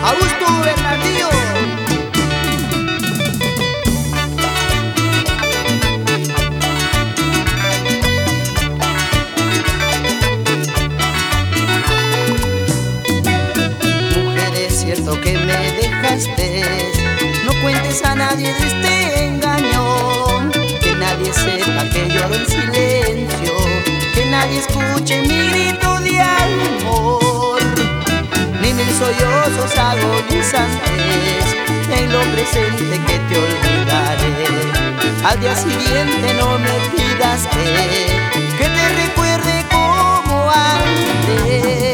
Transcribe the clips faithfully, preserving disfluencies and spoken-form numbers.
Augusto Bernardillo. Mujer, es cierto que me dejaste, no cuentes a nadie de este engaño, que nadie sepa que lloro en silencio, que nadie escuche mi grito de amor, ni mil sollozos agonizantes en lo presente que te olvidaré. Al día siguiente no me pidas que, que te recuerde como antes.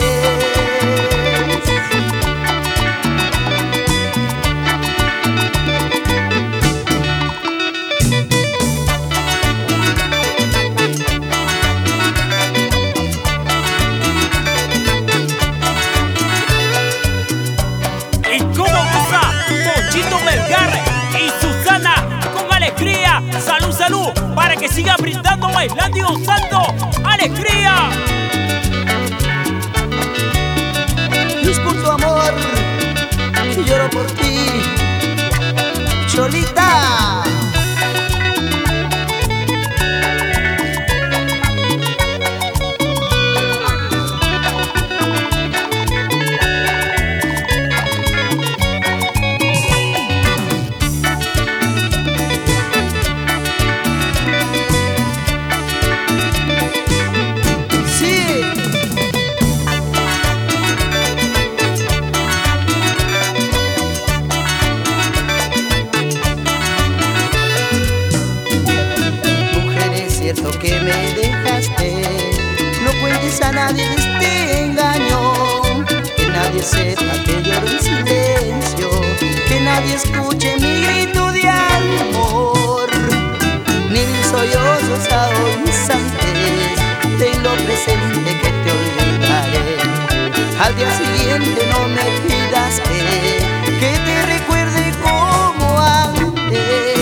Salud, salud, para que siga brindando, bailando y gozando. ¡Alegría! Y es por tu amor que lloro por ti, Cholita. Que me dejaste, no cuentes a nadie de este engaño, que nadie sepa que lloro en silencio, que nadie escuche mi grito de amor, ni mis sollozos agonizantes de lo presente que te olvidaré. Al día siguiente no me pidas que, que te recuerde como antes.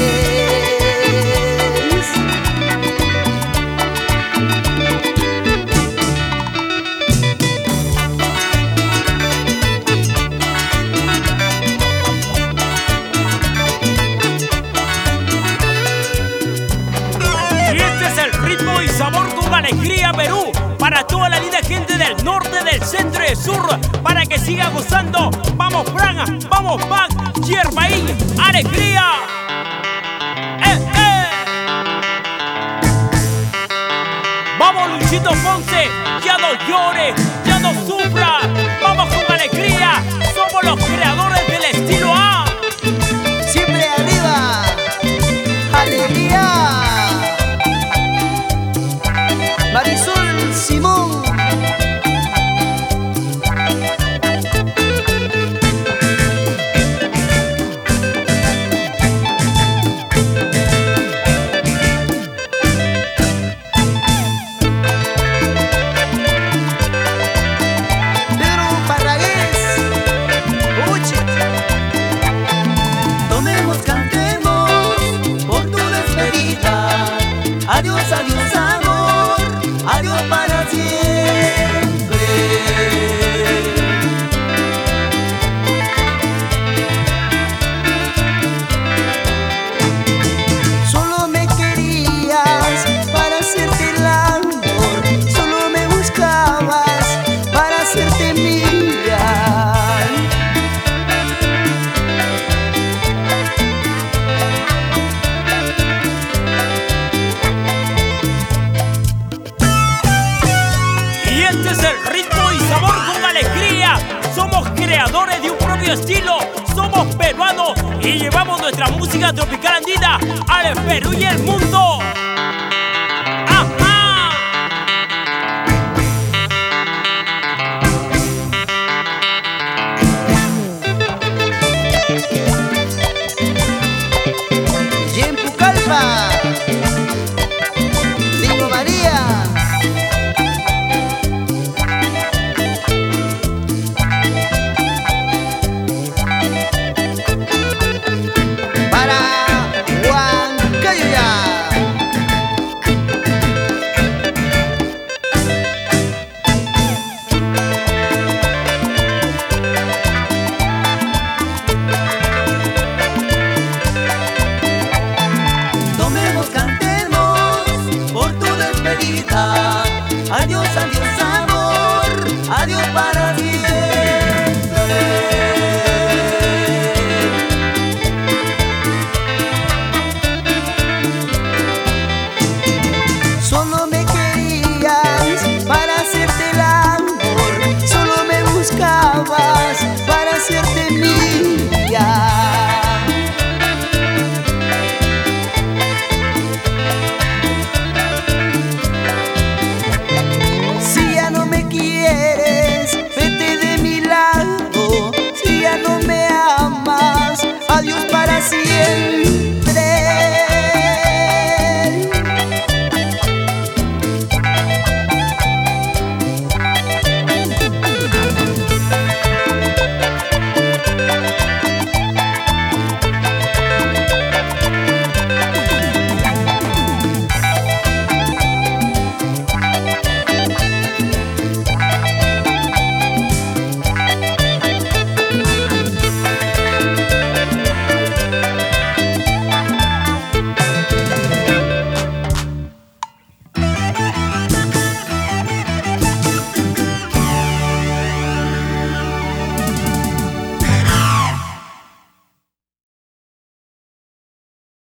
Alegría Perú, para toda la linda gente del norte, del centro y del sur, para que siga gozando. Vamos Fran, vamos Mac, Yerbaín, alegría. ¡Eh, eh! Vamos Luchito Ponce, ya no llores, ya no sufras. Vamos con alegría, somos los creadores del estilo A. Siempre arriba, alegría. Marisol Simón. Pedro Parragués. Uchi. Tomemos, cantemos por tu despedida. Adiós, adiós, amor. Adiós para siempre. Solo me querías para hacerte el amor, solo me buscabas para hacerte mía. Somos creadores de un propio estilo, somos peruanos y llevamos nuestra música tropical andina al Perú y el mundo.